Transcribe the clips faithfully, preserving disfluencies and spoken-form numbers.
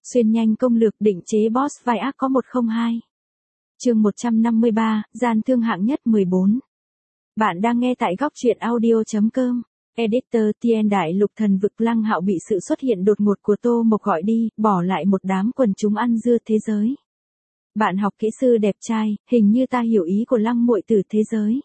Xuyên nhanh công lược định chế boss vai ác có một không hai. Chương một trăm năm mươi ba, gian thương hạng nhất mười bốn. Bạn đang nghe tại góc truyện audio chấm com. Editor Tien Đại Lục Thần Vực Lăng Hạo bị sự xuất hiện đột ngột của Tô Mộc gọi đi, bỏ lại một đám quần chúng ăn dưa thế giới. Bạn học kỹ sư đẹp trai, hình như ta hiểu ý của Lăng muội tử thế giới.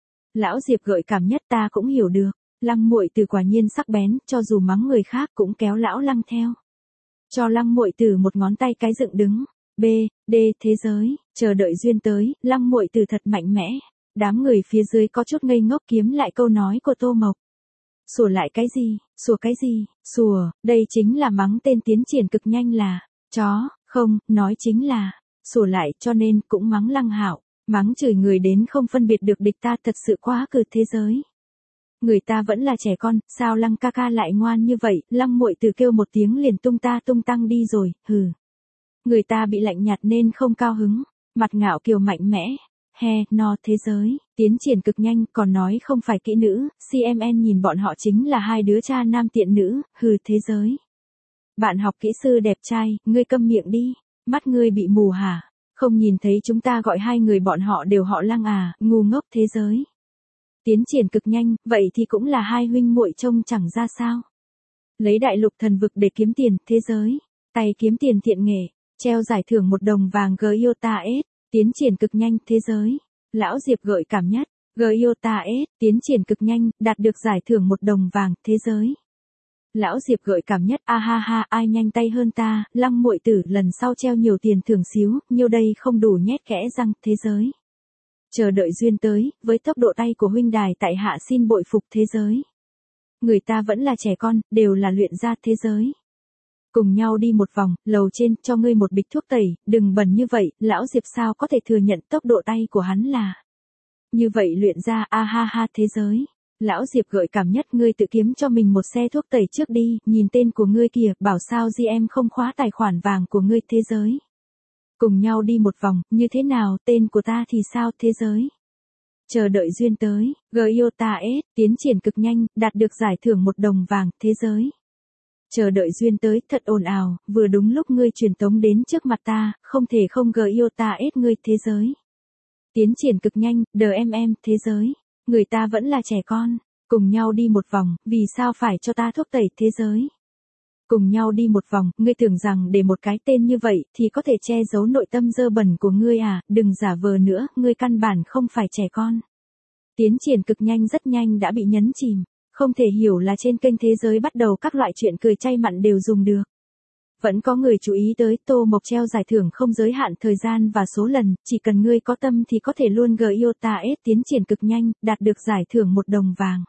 Lão Diệp gợi cảm nhất ta cũng hiểu được, Lăng muội tử quả nhiên sắc bén, cho dù mắng người khác cũng kéo lão Lăng theo. Cho Lăng muội tử một ngón tay cái dựng đứng. B, D thế giới, chờ đợi duyên tới, Lăng muội tử thật mạnh mẽ. Đám người phía dưới có chút ngây ngốc kiếm lại câu nói của Tô Mộc. Sủa lại cái gì, sủa cái gì, sủa, đây chính là mắng tên tiến triển cực nhanh là, chó, không, nói chính là, sủa lại cho nên cũng mắng Lăng Hạo, mắng chửi người đến không phân biệt được địch ta thật sự quá cực thế giới. Người ta vẫn là trẻ con, sao Lăng ca ca lại ngoan như vậy, Lăng muội tử kêu một tiếng liền tung ta tung tăng đi rồi, hừ. Người ta bị lạnh nhạt nên không cao hứng, mặt ngạo kiều mạnh mẽ. He, no thế giới, tiến triển cực nhanh, còn nói không phải kỹ nữ, xê em en nhìn bọn họ chính là hai đứa cha nam tiện nữ, hừ thế giới. Bạn học kỹ sư đẹp trai, ngươi câm miệng đi, mắt ngươi bị mù hả, không nhìn thấy chúng ta gọi hai người bọn họ đều họ Lăng à, ngu ngốc thế giới. Tiến triển cực nhanh, vậy thì cũng là hai huynh muội trông chẳng ra sao. Lấy đại lục thần vực để kiếm tiền, thế giới, tay kiếm tiền thiện nghệ, treo giải thưởng một đồng vàng Giota S. Tiến triển cực nhanh, thế giới. Lão Diệp gợi cảm nhất, Giota S, tiến triển cực nhanh, đạt được giải thưởng một đồng vàng, thế giới. Lão Diệp gợi cảm nhất, a ha ha, ai nhanh tay hơn ta, Lăng muội tử, lần sau treo nhiều tiền thưởng xíu, nhiêu đây không đủ nhét kẽ răng, thế giới. Chờ đợi duyên tới, với tốc độ tay của huynh đài tại hạ xin bội phục thế giới. Người ta vẫn là trẻ con, đều là luyện ra thế giới. Cùng nhau đi một vòng, lầu trên, cho ngươi một bịch thuốc tẩy, đừng bẩn như vậy, lão Diệp sao có thể thừa nhận tốc độ tay của hắn là. Như vậy luyện ra, a ha ha thế giới. Lão Diệp gợi cảm nhất, ngươi tự kiếm cho mình một xe thuốc tẩy trước đi, nhìn tên của ngươi kìa, bảo sao giê em không khóa tài khoản vàng của ngươi thế giới. Cùng nhau đi một vòng, như thế nào, tên của ta thì sao thế giới. Chờ đợi duyên tới, Giota S, tiến triển cực nhanh, đạt được giải thưởng một đồng vàng, thế giới. Chờ đợi duyên tới, thật ồn ào, vừa đúng lúc ngươi truyền tống đến trước mặt ta, không thể không Giota S ngươi thế giới. Tiến triển cực nhanh, đờ em em, thế giới. Người ta vẫn là trẻ con, cùng nhau đi một vòng, vì sao phải cho ta thuốc tẩy thế giới. Cùng nhau đi một vòng, ngươi tưởng rằng để một cái tên như vậy thì có thể che giấu nội tâm dơ bẩn của ngươi à, đừng giả vờ nữa, ngươi căn bản không phải trẻ con. Tiến triển cực nhanh rất nhanh đã bị nhấn chìm. Không thể hiểu là trên kênh thế giới bắt đầu các loại chuyện cười chay mặn đều dùng được. Vẫn có người chú ý tới Tô Mộc treo giải thưởng không giới hạn thời gian và số lần, chỉ cần ngươi có tâm thì có thể luôn Giota S tiến triển cực nhanh, đạt được giải thưởng một đồng vàng.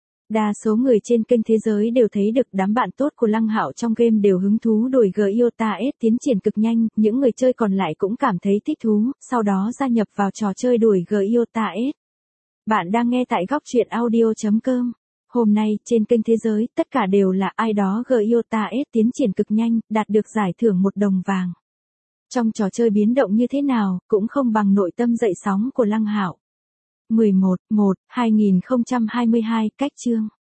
Đa số người trên kênh thế giới đều thấy được đám bạn tốt của Lăng Hạo trong game đều hứng thú đổi Giota S tiến triển cực nhanh, những người chơi còn lại cũng cảm thấy thích thú, sau đó gia nhập vào trò chơi đổi Giota S. Bạn đang nghe tại góc truyện audio chấm com. Hôm nay, trên kênh thế giới, tất cả đều là ai đó Giota S tiến triển cực nhanh, đạt được giải thưởng một đồng vàng. Trong trò chơi biến động như thế nào, cũng không bằng nội tâm dậy sóng của Lăng Hạo. mười một, một, hai nghìn không trăm hai mươi hai, cách chương.